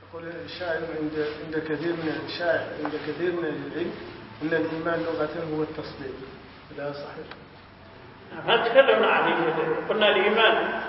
يقول الشاعر عند كثير من العلم أن الإيمان لغة هو التصديق، لا صحيح؟ ما تكلمنا عليه، قلنا الإيمان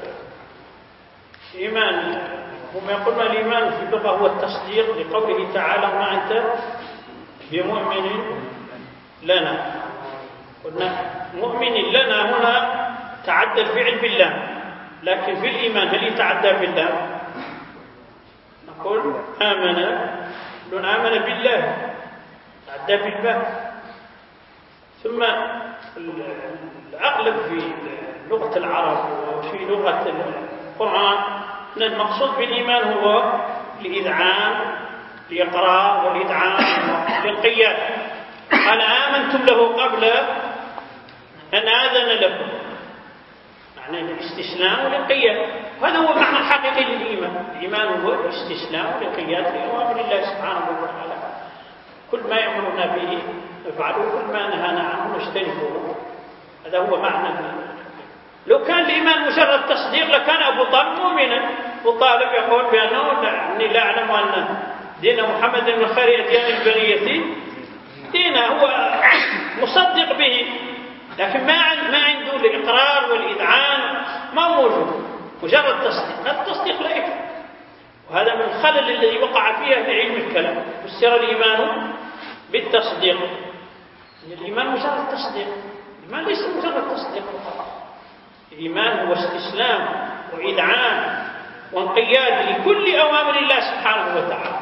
هم يقولون الإيمان في اللغة هو التصديق لقوله تعالى ما أنت بمؤمن لنا. قلنا مؤمن لنا هنا تعدى الفعل بالله، لكن في الإيمان هل يتعدى بالله؟ نقول آمن بالله تعدى بالله. ثم الأغلب في لغة العرب وفي لغة القرآن أن المقصود بالإيمان هو الإذعان، الإقرار والإذعان والانقياد. قال آمنتم له قبل أن آذن لكم، معنى الاستسلام والانقياد. هذا هو معنى الحقيقي للإيمان. الإيمان هو الاستسلام والانقياد لأوامر الله سبحانه وتعالى، كل ما يأمرنا به نفعله، كل ما نهانا عنه نجتنبه. هذا هو معنى الإيمان. لو كان الإيمان مجرد تصديق لكان أبو طالب مؤمنا. أبو طالب يقول بأنه إني لا أعلم أن دين محمد من خير أديان البرية دينه، هو مصدق به، لكن ما عنده الإقرار والإذعان، ما موجود، مجرد تصديق. هذا التصديق لا يكفي، وهذا من الخلل الذي وقع فيه في علم الكلام. فسر الإيمان بالتصديق، الإيمان مجرد تصديق، الإيمان ليس مجرد تصديق فقط. الإيمان هو استسلام وإذعان وانقياد لكل أوامر الله سبحانه وتعالى.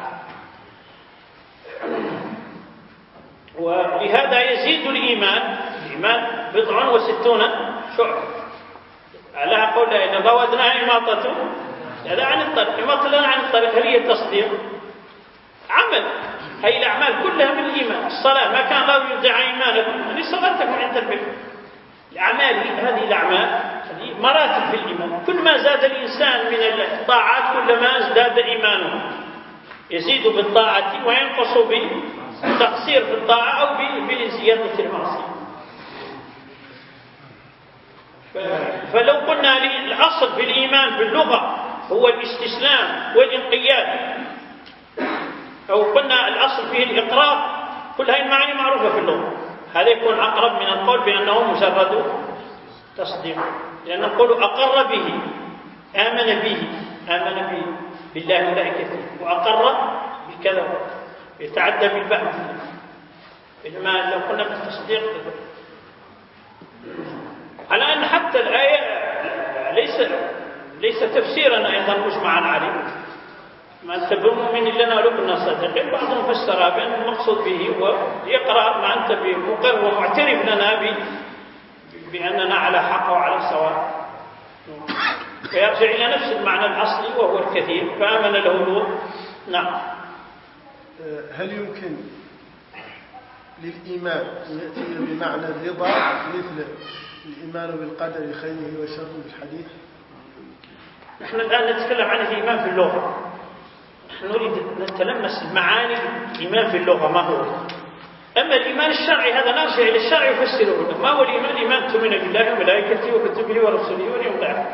ولهذا يزيد الإيمان 60 شعبة. على قول إن ضودنا إماطته هذا عن الطريق، إماطة عن الطريق، هل هي تصديق؟ عمل. هي الأعمال كلها من الإيمان. الصلاة ما كان الله يدعى إيمانكم يعني صلاتكم عند البيت. الأعمال هذه الأعمال هذه مراتب في الإيمان. كل ما زاد الإنسان من الطاعات كلما ازداد إيمانه، يزيد بالطاعة وينقص بالتقصير في الطاعة أو بزيادة المعصية. فلو قلنا الأصل في الإيمان باللغة هو الاستسلام والانقياد، أو قلنا الأصل فيه الإقرار، كل هذه المعاني معروفة في اللغة، هذا يكون أقرب من القول بأنه مجرد تصديق، لأن نقول أقر به، آمن به بالله وملائكته، وأقر بكذا، يتعدى بالبحث. إنما لو قلنا بالتصديق، على أن حتى الآية ليس تفسيرا أيضا مجمعا عليه. ما أنت بمؤمن لنا ولو كنا صادقين، بعضهم فسرها بأن المقصود به هو الإقرار، ما أنت بمقر ومعترف لنا بأننا على حق وعلى سواء، فيرجع إلى نفس المعنى الأصلي وهو الكثير، فآمن له لوط. نعم. هل يمكن للإيمان أن يأتي بمعنى الرضا مثل الإيمان بالقدر خيره وشره بالحديث؟ نحن الآن نتكلم عن الإيمان في اللغة، نحن نريد نتلمس المعاني الإيمان في اللغة ما هو. أما الإيمان الشرعي هذا نرجع إلى الشرع يفسره لنا. ما هو الإيمان؟ الإيمان تؤمن بالله وملائكته وكتبه ورسله واليوم الآخر.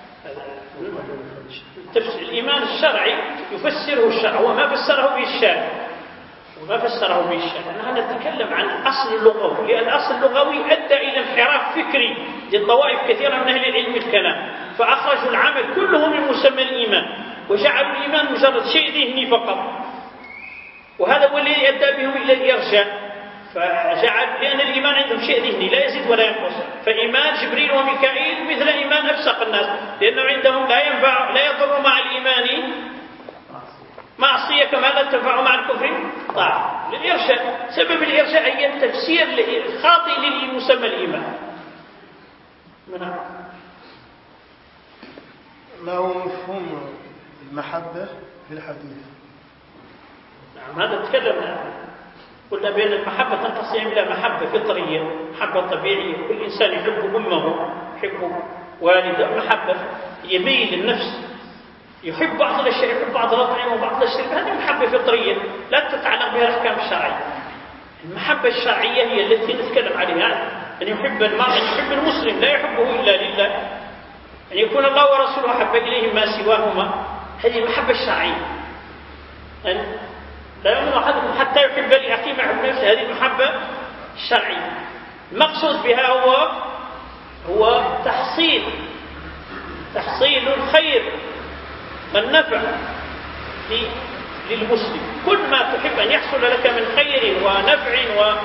الإيمان الشرعي يفسره الشرع، وما فسره به الشارع وما فسره به الشارع. نحن نتكلم عن الأصل اللغوي، لأن الأصل اللغوي أدى إلى انحراف فكري للطوائف كثيرة من أهل العلم الكلام، فأخرجوا العمل كله من مسمى الإيمان وجعلوا الإيمان مجرد شيء ذهني فقط، وهذا هو الذي أدى بهم إلى الإرجاء. فجعل لأن الإيمان عندهم شيء ذهني لا يزيد ولا ينقص، فإيمان جبريل وميكائيل مثل إيمان أفسق الناس، لأنه عندهم لا يضر مع الإيمان معصية كما لا تنفع مع الكفر طاعة. للإرشاء، سبب الإرشاء هي التفسير الخاطئ للمسمى الإيمان. ما هو مفهوم المحبة في الحديث؟ نعم، هذا تكلمنا. قلنا بأن المحبة تنقسم إلى محبة فطرية، محبة طبيعية، كل إنسان يحب أمه، يحب والده، محبة يميل النفس، يحب بعض الأشياء، يحب بعض الأطعمة وبعض الأشياء، هذه محبة فطرية لا تتعلق بها الأحكام الشرعية. المحبة الشرعية هي التي نتكلم عليها، أن يحب المرء، أن يحب المسلم لا يحبه إلا لله، أن يكون الله ورسوله أحب إليه ما سواهما، هذه المحبة الشرعية. أن لا يؤمن أحدكم حتى يحب لأخيه ما يحب نفسه، هذه المحبة الشرعية. المقصود بها هو تحصيل الخير والنفع للمسلم. كل ما تحب أن يحصل لك من خير ونفع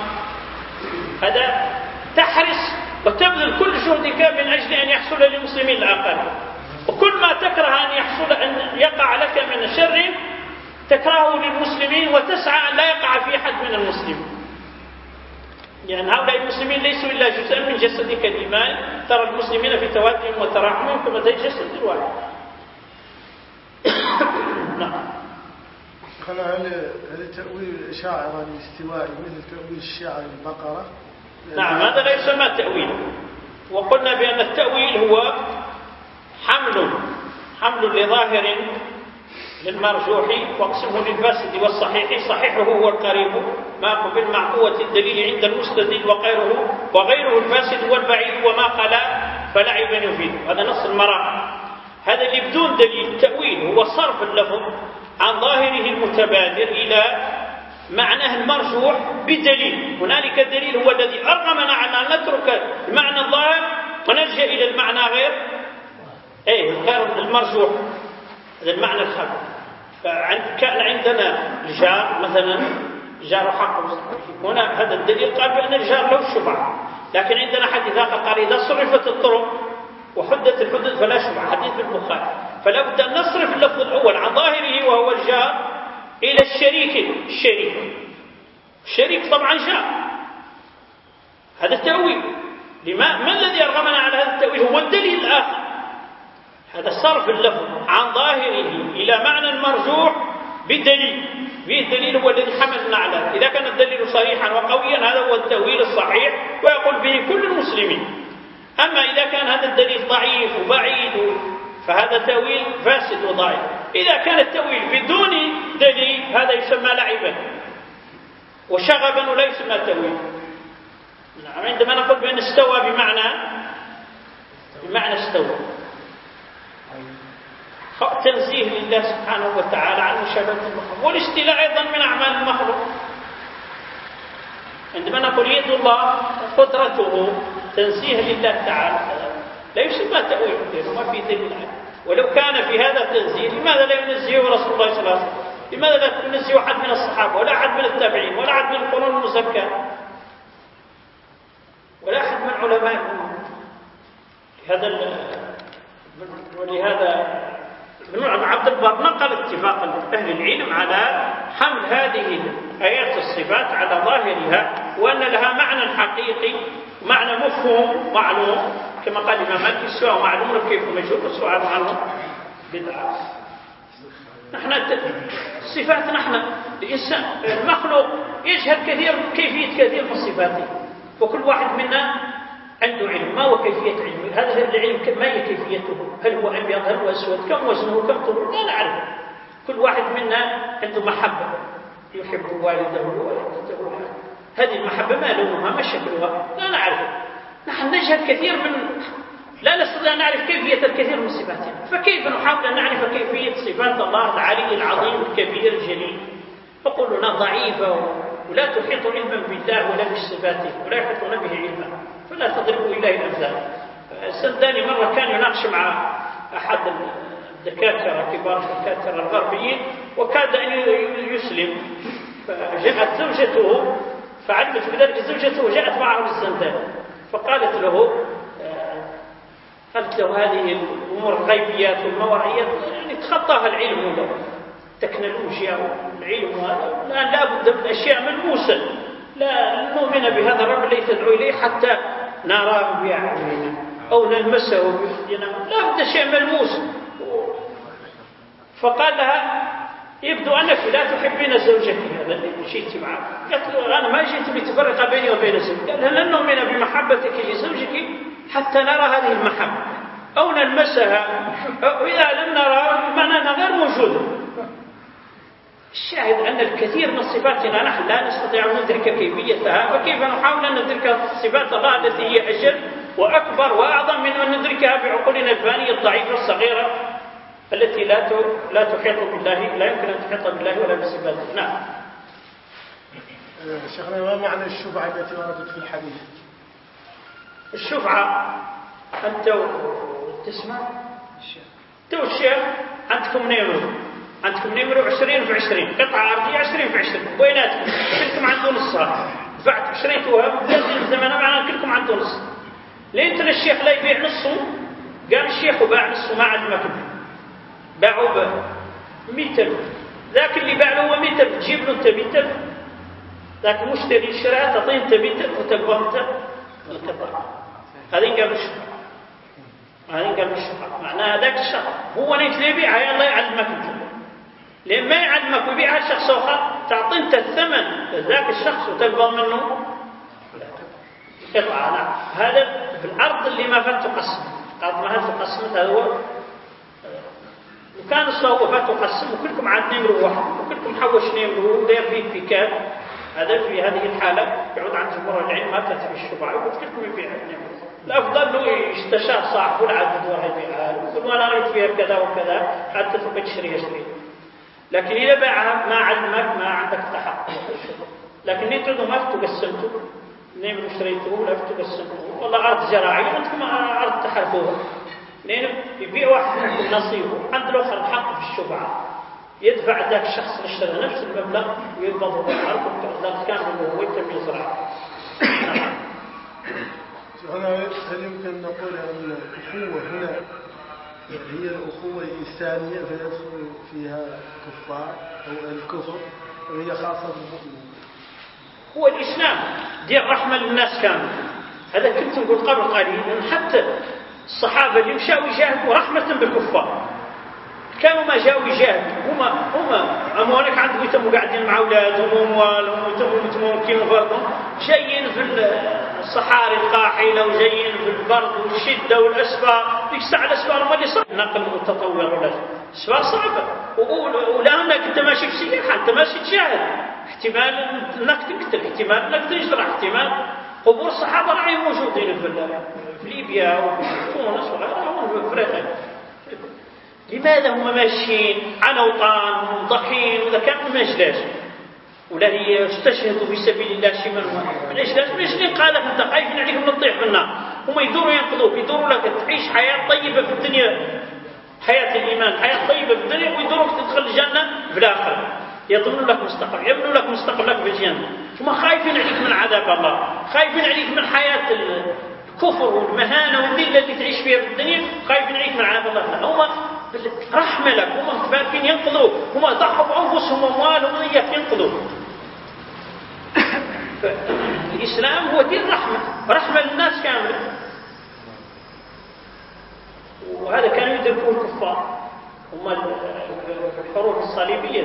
هذا تحرص وتبذل كل جهدك من أجل أن يحصل للمسلمين الآخرين، وكل ما تكره أن يقع لك من شر تكرهه للمسلمين وتسعى أن لا يقع في أحد من المسلمين. يعني هؤلاء المسلمين ليسوا إلا جزءا من جسدك الإيمان، ترى المسلمين في توادهم وتراحمهم كما زي الجسد الواحد. نعم. هل تأويل الأشاعرة الاستوائي مثل تأويل الشيعة للبقرة؟ نعم، هذا لا يسمى تأويل. وقلنا بأن التأويل هو حمل لظاهر للمرجوح واقسمه للفاسد والصحيح. صحيحه هو القريب ما قبل مع قوة الدليل عند المستدل، وغيره الفاسد والبعيد وما خلا فلعب يفيد. هذا نص المراء. هذا اللي بدون دليل. التأويل هو صرف اللفظ عن ظاهره المتبادر إلى معناه المرجوح بدليل. هنالك دليل هو الذي أرغمنا على أن نترك المعنى الظاهر ونلجأ إلى المعنى غير المرجوح، هذا المعنى الخبر. كان عندنا الجار مثلا، جار حق، هنا هذا الدليل قال بأن الجار له الشبهة، لكن عندنا حديث آخر قال إذا صرفت الطرق وحدت الحدود فلا شبهة، حديث في البخاري. فلا بد أن نصرف اللفظ الأول عن ظاهره وهو الجار إلى الشريك طبعا جار. هذا التأويل. ما الذي أرغمنا على هذا التأويل؟ هو الدليل الآخر. هذا صرف اللفظ عن ظاهره إلى معنى مرجوح بدليل. الدليل هو الذي حملنا على هذا. إذا كان الدليل صريحا وقويا هذا هو التأويل الصحيح ويقول به كل المسلمين. أما إذا كان هذا الدليل ضعيف وبعيد فهذا تأويل فاسد وضعيف. إذا كان التأويل بدون دليل هذا يسمى لعبا وشغبا ولا يسمى تأويل. عندما نقول بأن استوى بمعنى استوى، تنزيه لله سبحانه وتعالى عن مشابهة المخلوق، والاستيلاء أيضا من أعمال المخلوق. عندما نقول يد الله قدرته تنزيه لله تعالى لا يسمى تأويل وما في دليل عليه. ولو كان في هذا التنزيه لماذا لا ينزيه رسول الله صلى الله عليه وسلم؟ لماذا لا ينزيه أحد من الصحابة ولا أحد من التابعين ولا أحد من القرون المزكاة ولا أحد من علماء الأمة؟ ولهذا ابن عبد البر نقل اتفاق أهل العلم على حمل هذه آيات الصفات على ظاهرها، وأن لها معنى حقيقي، معنى مفهوم معلوم، كما قال الإمام مالك السؤال معلوم كيف مجهول والسؤال عنه بدعة. نحن الصفات، نحن الإنسان المخلوق يجهل كيفية كثير من صفاته، وكل واحد منا عنده علم. ما هو كيفية علمه؟ هذا العلم ما هي كيفيته؟ هل هو أبيض؟ هل هو أسود؟ كم وزنه؟ كم طوله؟ لا نعرف. كل واحد منا عنده محبة، يحب والده ووالدته. هذه المحبة ما لونها ما شكلها؟ لا نعرف. نحن نجهل كثير لا نستطيع أن نعرف كيفية الكثير من صفاته، فكيف نحاول أن نعرف كيفية صفات الله العلي العظيم الكبير الجليل؟ فقولنا ضعيفة ولا تحيط علما بالله ولا بصفاته ولا يحيطون به علما، فلا تضربوا إليه الأمثال. السنداني مرة كان يناقش مع أحد الدكاترة كبار الدكاترة الغربيين وكاد أن يسلم، فجاءت زوجته فعلمت بذلك زوجته جاءت معه للسنداني فقالت له هذه الأمور الغيبيات والموعيات يعني تخطاها العلم والتكنولوجيا والعلم، الآن لا بد من أشياء ملموسة، لا نؤمن بهذا الرب الذي تدعو إليه حتى نراه بأعيننا أو نلمسه بيدنا، لا بد شيء ملموس. فقال لها يبدو أنك لا تحبين زوجك هذا اللي مشيت معه. قالت له أنا ما جئت لتفرق بيني وبين زوجك. قال لن نؤمن بمحبتك لزوجك حتى نرى هذه المحبة أو نلمسها، أو إذا لم نرى معناها غير موجودة. الشاهد أن الكثير من صفاتنا نحن لا نستطيع أن ندرك كيفيتها، فكيف نحاول أن ندرك صفات الله التي هي أجل وأكبر وأعظم من أن ندركها بعقولنا الفانية الضعيفة الصغيرة التي لا تحيط بالله، لا يمكن أن تحيط بالله ولا بصفاته. نعم. شيخنا، ما معنى الشفعة التي وردت في الحديث؟ الشفعة أنت تسمع تو الشيخ عندكم نمرو 20 في 20 قطعة أرضية 20 في 20 بيناتكم كلكم عنده نصها دفعت شريتوها بلازم زمانها معناها كلكم عنده نص. لين الشيخ لا يبيع نصه، قال الشيخ وباع نصه ما عاد ما كله باعوا ب 100,000، ذاك اللي باع له هو 100,000 تجيب له انت 100,000، ذاك المشتري اشتراها تعطيه انت 100,000 وتقبل انت القطعة. هذين قالوا الشفعة، معناها هذاك الشخص هو نيت اللي يبيعها يلا يعلمك انت، لان ما يعلمك ويبيعها شخص اخر تعطي انت الثمن ذاك الشخص وتقبل منه قطعة. نعم. هذا في الارض اللي ما فات تقسم، الارض ما فات تقسمت، هذا هو. وكان الصواب فات تقسم وكلكم عاد نمرو واحد وكلكم حوش نمرو وداير فيه بيكات، هذا في هذه الحالة يعود عن جمهور العلم ما تثبت الشفعة، يقول كلكم يبيع نمرو. الأفضل له يستشار صاحبه العدد واحد يبيعها يقول أنا رأيت فيها كذا وكذا حتى تبقى تشتريها. لكن إذا باعها ما علمك ما عندك تحقق. لكن نتردوا ما فتقسمتوا نمرو اشتريتوه لا فتقسمتوه والله أرض زراعية وأنتم أرض تحرثوها، لأن يبيع واحد منكم نصيبه عند الآخر الحق في الشفعة، يدفع ذاك الشخص اللي اشترى نفس المبلغ ويقبضه بالأرض وتعطى كامل وهو يتم زراعة. هل يمكن نقول أن الأخوة هنا هي الأخوة الإنسانية فيدخل فيها كفار أو الكفر وهي خاصة بالمؤمنين؟ هو الإسلام دير رحمة للناس كامل. هذا كنت نقول قبل قليل أن حتى الصحابة اللي مشاوا يجاهدوا رحمة بالكفار كانوا ما جاوا يجاهدوا هم أموالك عندهم يتموا قاعدين مع أولادهم وأموالهم ويتموا متمكنين فرضهم، جايين في الصحاري القاحلة وجايين في البرد والشدة والأسفار. ديك الساعة الأسفار ما اللي صار نقل متطور ولا أسفار صعبة، ولا أنك أنت ماشي في سياحة أنت ماشي تجاهد، احتمال أنك تقتل، احتمال أنك تجرح، احتمال. قبور الصحابة راعي موجودين في ليبيا وفي تونس وغيرها وفي أفريقيا. لماذا هم ماشيين على أوطان ومضحين وإذا كانوا ما يجلاش ولا هي استشهدوا في سبيل الله شي من إجلاش؟ ليش اللي قالك أنت خايفين عليك من الطيح في النار؟ هم يدوروا ينقذوك، يدوروا لك تعيش حياة طيبة في الدنيا، حياة الإيمان، حياة طيبة في الدنيا، ويدوروك تدخل الجنة في الآخرة، يضمنوا لك مستقبل، يبنوا لك مستقبلك في الجنة. هم خايفين عليك من عذاب الله، خايفين عليك من حياة الكفر والمهانة والذلة اللي تعيش فيها في الدنيا، خايفين عليك من عذاب الله. هم رحمة لك، هم متباركين ينقذوك، هم ضحوا بأنفسهم وأموالهم وإياك ينقذوك. الإسلام هو دين رحمة للناس كاملة، وهذا كانوا يدركوه الكفار. هم الحروب الصليبية،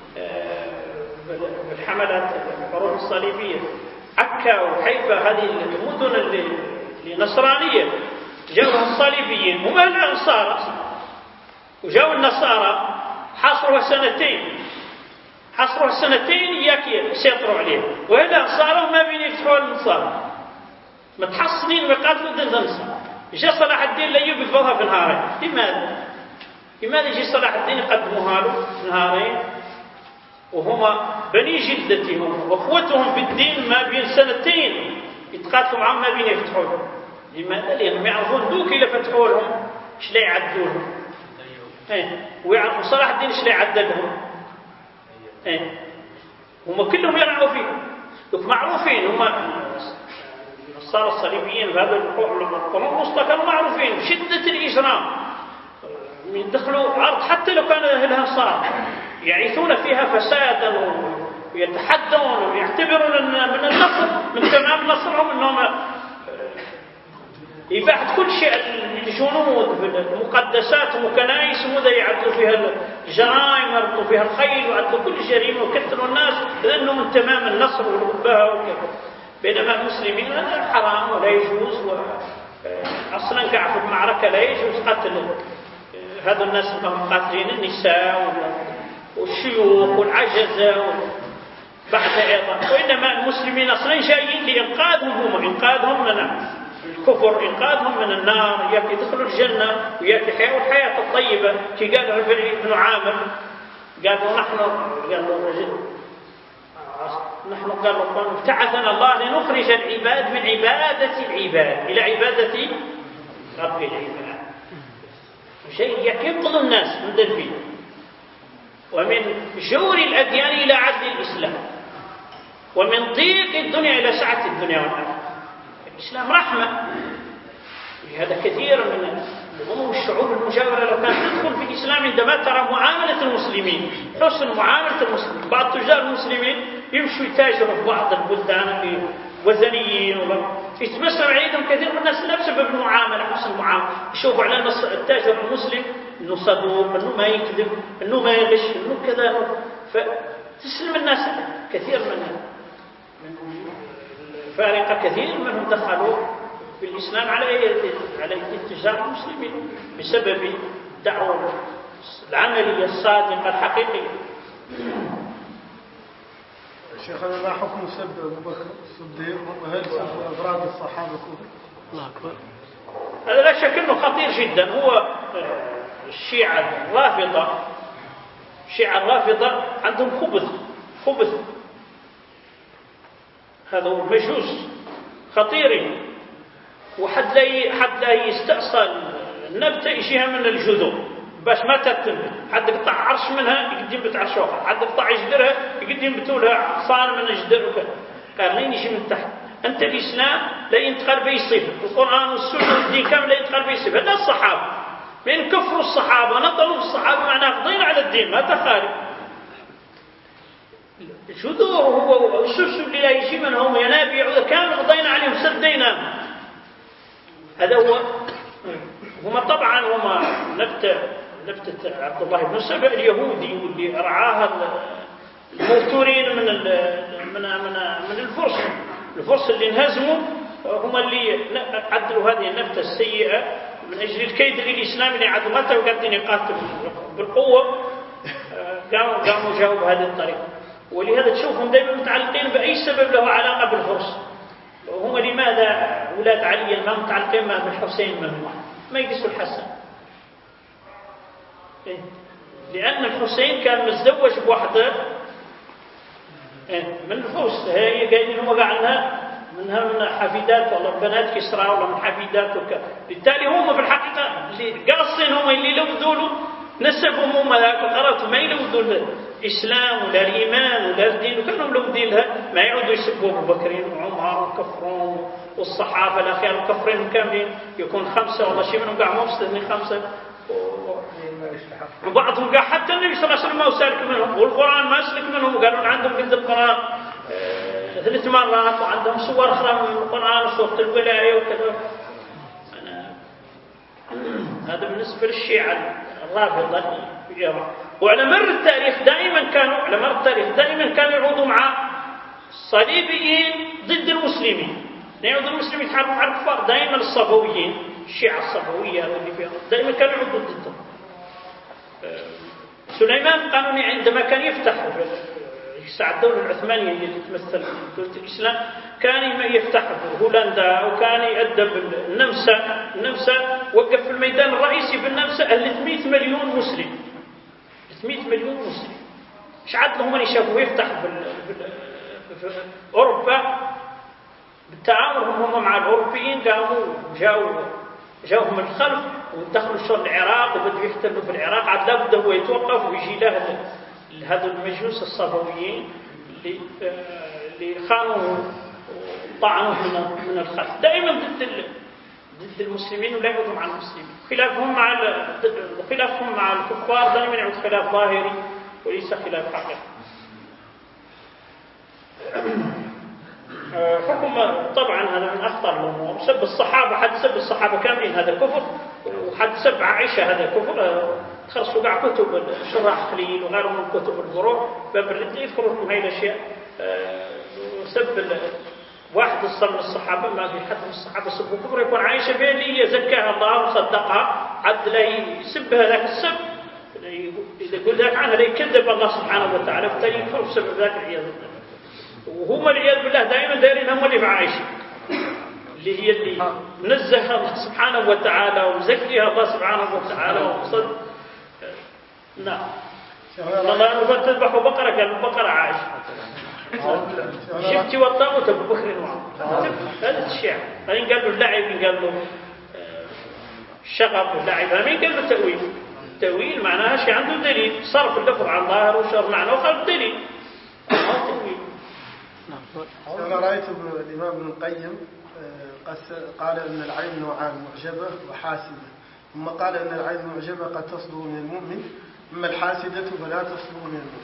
الحملات الحروب الصليبية عكا وحيفا، هذه المدن اللي نصرانية جاءوا الصليبيين وما الأنصار، وجاءوا النصارى حاصروا سنتين إياك يسيطروا عليه، وإلا صاروا ما بين يفتحوا النصارى متحصنين ويقاتلوا ضد النصارى. جاء صلاح الدين الأيوبي يقبضها في نهارين. لماذا يجي صلاح الدين يقدموها له في نهارين وهما بني جلدتهم واخوتهم في الدين ما بين سنتين يتقاتلوا معهم ما بين يفتحوا لهم؟ لماذا؟ لأنهم يعرفون دوك إلا فتحوا لهم إيش لا يعدوا لهم، ويعرفوا صلاح الدين إيش لا يعدل لهم. هم كلهم يرعوا فيه، دوك معروفين. هم النصارى الصليبيين بهذا القرون الوسطى كانوا معروفين بشدة الإجرام، يدخلوا أرض حتى لو كان أهلها صار يعيثون فيها فسادا ويتحدون ويعتبرون من النصر من تمام نصرهم أنهم يباحث كل شيء، الجنود المقدسات وكنائس وذا يعدلوا فيها الجرائم ويربطوا فيها الخيل ويعدلوا كل جريمة ويكثروا الناس لأنه من تمام النصر والأبهة وكذا. بينما المسلمين هذا حرام ولا يجوز، أصلا قاع في المعركة لا يجوز قتل هذا الناس اللي قاتلين النساء والشيوخ والعجزة بعد أيضا. وإنما المسلمين أصلا جايين لإنقاذهم، هم إنقاذهم لنا الكفر إنقاذهم من النار، إياك يدخلوا الجنة وإياك يحيوا الحياة الطيبة. كي قال الربيع بن عامر قالوا نحن قالوا ابتعثنا الله لنخرج العباد من عبادة العباد إلى عبادة رب العباد. شيء ينقذ الناس من ذنبه، ومن جور الأديان إلى عدل الإسلام، ومن ضيق الدنيا إلى سعة الدنيا والآخرة. الإسلام رحمة. لهذا كثير من الشعوب المجاورة لو كانت تدخل في الإسلام عندما ترى معاملة المسلمين، حسن معاملة المسلمين. بعض تجار المسلمين يمشوا يتاجروا في بعض البلدان وثنيين يتبسم عليهم كثير من الناس لا بسبب المعاملة، حسن المعاملة. يشوفوا على التاجر المسلم أنه صدوق، أنه ما يكذب، أنه ما يغش، أنه كذا، فتسلم الناس. كثير من الفارقة كثير منهم دخلوا في الإسلام على اتجاه المسلمين بسبب الدعوة العملية الصادقة الحقيقية. شيخنا، ما حكم سب أبو بكر الصديق؟ وهل سب أفراد الصحابة كفر؟ الله أكبر. هذا لا شك أنه خطير جدا. هو الشيعة الرافضة عندهم خبث. هذا هو المجوس خطيرين. وحد لا يستأصل النبتة يشيها من الجذور باش ما تتنبت. حد يقطع عرش منها يقدم بتعرش أخرى، حد يقطع جدرها يقدم بتولها صار من الجدر وكذا. قال لين يجي من تحت. أنت الإسلام لا ينتقل بيصيب، القرآن والسنة والدين كامل لا ينتقل بيصيب. هذا الصحابة من كفروا الصحابة نطلوا الصحابة معناه قضينا على الدين ما تخالف. الجذور هو السلسل اللي لا يجي منهم ينابيع كامل قضينا عليهم سدينا. هذا هو. هما طبعا نبتة عبد الله بن سبأ اليهودي واللي رعاها الموتورين من الفرس اللي انهزموا، هم اللي عدلوا هذه النبتة السيئة من أجل الكيد للإسلام اللي عدمته وقاعدين يقاتلوا بالقوة. قاموا جاوا بهذه الطريقة. ولهذا تشوفهم دائما متعلقين بأي سبب له علاقة بالفرس. هم لماذا أولاد علي ما متعلقين ما بالحسين ما يقيسوا الحسن؟ لأن الحسين كان متزوج بواحدة من الفرس. هي قايلين هم قاعدها منها من حفيدات والله بنات كسرى ولا من حفيدات وكذا. بالتالي هم في الحقيقة اللي قاصين هم اللي لو ذولوا نسبهم هم ذاك وقرأتوا ما يلوذوا الإسلام ولا الإيمان ولا الدين، وكانهم لو دينها ما يعودوا يسبوا أبو بكر وعمر وكفرون والصحابة الأخيار وكفرين كاملين يكون 5 ولا شيء منهم قاع مفسدين 5 وبعضهم قاع حتى النبي صلى الله عليه وسلم ما سالك منهم والقرآن ما سلك منهم وقالوا عندهم قد القرآن 3 مرات وعندهم صور أخرى من القرآن وصورة الولاية وكذا. هذا بالنسبة للشيعة الرافضة في إيران. وعلى مر التاريخ دائما كانوا يعودوا مع الصليبيين ضد المسلمين. يعود المسلمين يتحاربوا مع الكفار. دائما الصفويين الشيعة الصفوية اللي فيها دائما كانوا يعودوا ضدهم. سليمان القانوني عندما كان يفتح الدولة العثمانية اللي تمثل دولة الإسلام كان يفتح هولندا وكان يأدب النمسا وقف في الميدان الرئيسي بالنمسا 300 مليون مسلم. 300 مليون مسلم. مش عاد لهم من يشافوا يفتح في أوروبا بالتعاون هم مع الأوروبيين جاءوا من الخلف ودخلوا شر العراق وبدوا يحتلوا في العراق. عاد لابد هو يتوقف ويجي له هذا المجوس الصفويين اللي خانوا وطعنوا من الخلف. دائما ضد المسلمين ولا يعودوا مع المسلمين. خلافهم مع الكفار دائما يعود خلاف ظاهري وليس خلاف حقيقي. حكم طبعا هذا من أخطر الأمور. سب الصحابة، حد سب الصحابة كاملين هذا كفر، وحد سب عائشة هذا كفر. تخرصوا قاع كتب شرح خليل وغيرهم من كتب الفروع باب الردة يذكروا لكم هاي الأشياء. سب واحد من الصحابة ما في حد من الصحابة سبوا كفر يكون عائشة بيني زكاها الله وصدقها عد لا يسب هذاك السب. إذا يقول ذاك عنها لا يكذب الله سبحانه وتعالى فبالتالي يكفر بسبب ذاك العياذ بالله. وهم العياذ بالله دائما دايرين هم اللي في عائشة اللي هي اللي نزهها الله سبحانه وتعالى ومزكيها الله سبحانه وتعالى وقصد. نعم. الله أنه تذبحوا بقرة، قال البقرة عايش. جبتي والطاغوت أبو بكر وعمر. هذا الشيء. هذين قال له اللعب، قال له الشغب واللعب. هذين قال له تأويل. التأويل معناها شيء عنده دليل، صرف اللفظ عن ظاهر وشر معناه وخلف دليل. تأويل. أنا رأيت الإمام ابن القيم قال أن العين نوعان، معجبة وحاسدة، ثم قال أن العين المعجبة قد تصدر من المؤمن، أما الحاسدة فلا تصدر من المؤمن.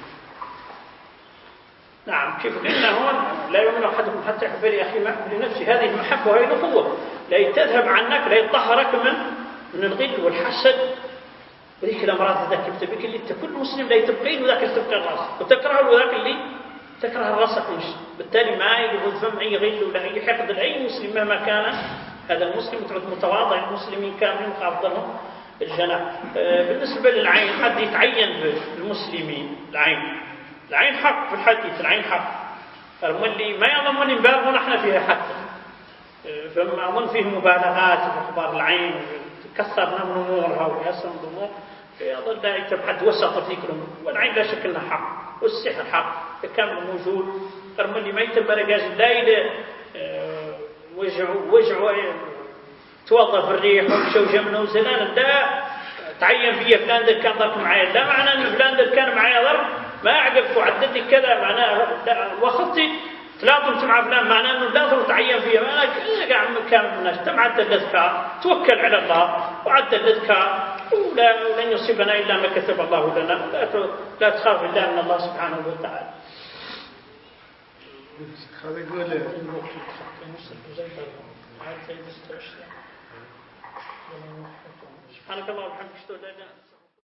نعم. كيف قلنا هون لا يؤمن أحدكم حتى يحب لأخيه ما يحب لنفسه. هذه المحبة وهي الأخوة، لا تذهب عنك، لا يطهرك من الغل والحسد وذيك الأمراض. ذاك يبتبك اللي كل مسلم لا يتبقين وذاك تبقى الراس وتكره وذاك اللي تكره الراس. بالتالي ما يجوز فم أي غل ولا أي حقد لأي مسلم مهما كان هذا المسلم. تعود متواضع، المسلمين كاملين قابضهم الجناح. بالنسبة للعين حد يتعين بالمسلمين. العين حق في الحديث، العين حق. اللي ما يظن يبالغون احنا فيها حتى، فما أظن فيه مبالغات في أخبار العين، كثرنا من أمورها ويسر من أمور، يظل لا يكتب حد وسط في كل أمور. والعين لا شك أنها حق، والسحر حق كامل موجود. رغم اللي ما يتم رجاز لا إذا وجعوا توظف الريح ومشوا جمنا وزلال لا تعين فيها فلان ذا كان ضرب معايا، لا معنى أن فلان ذا كان معايا ضرب ما أعقبت وعدت كذا معناه وخطي تلاطمت مع فلان معناه أنه لا تعين فيها. ما أنا قاعد كامل الناس تم عدل الأذكار، توكل على الله وعدل الأذكار، ولن يصيبنا إلا ما كتب الله لنا. لا تخاف إلا من الله سبحانه وتعالى. هذا يقول سبحانك اللهم وبحمدك اشهد ان لا اله الا انت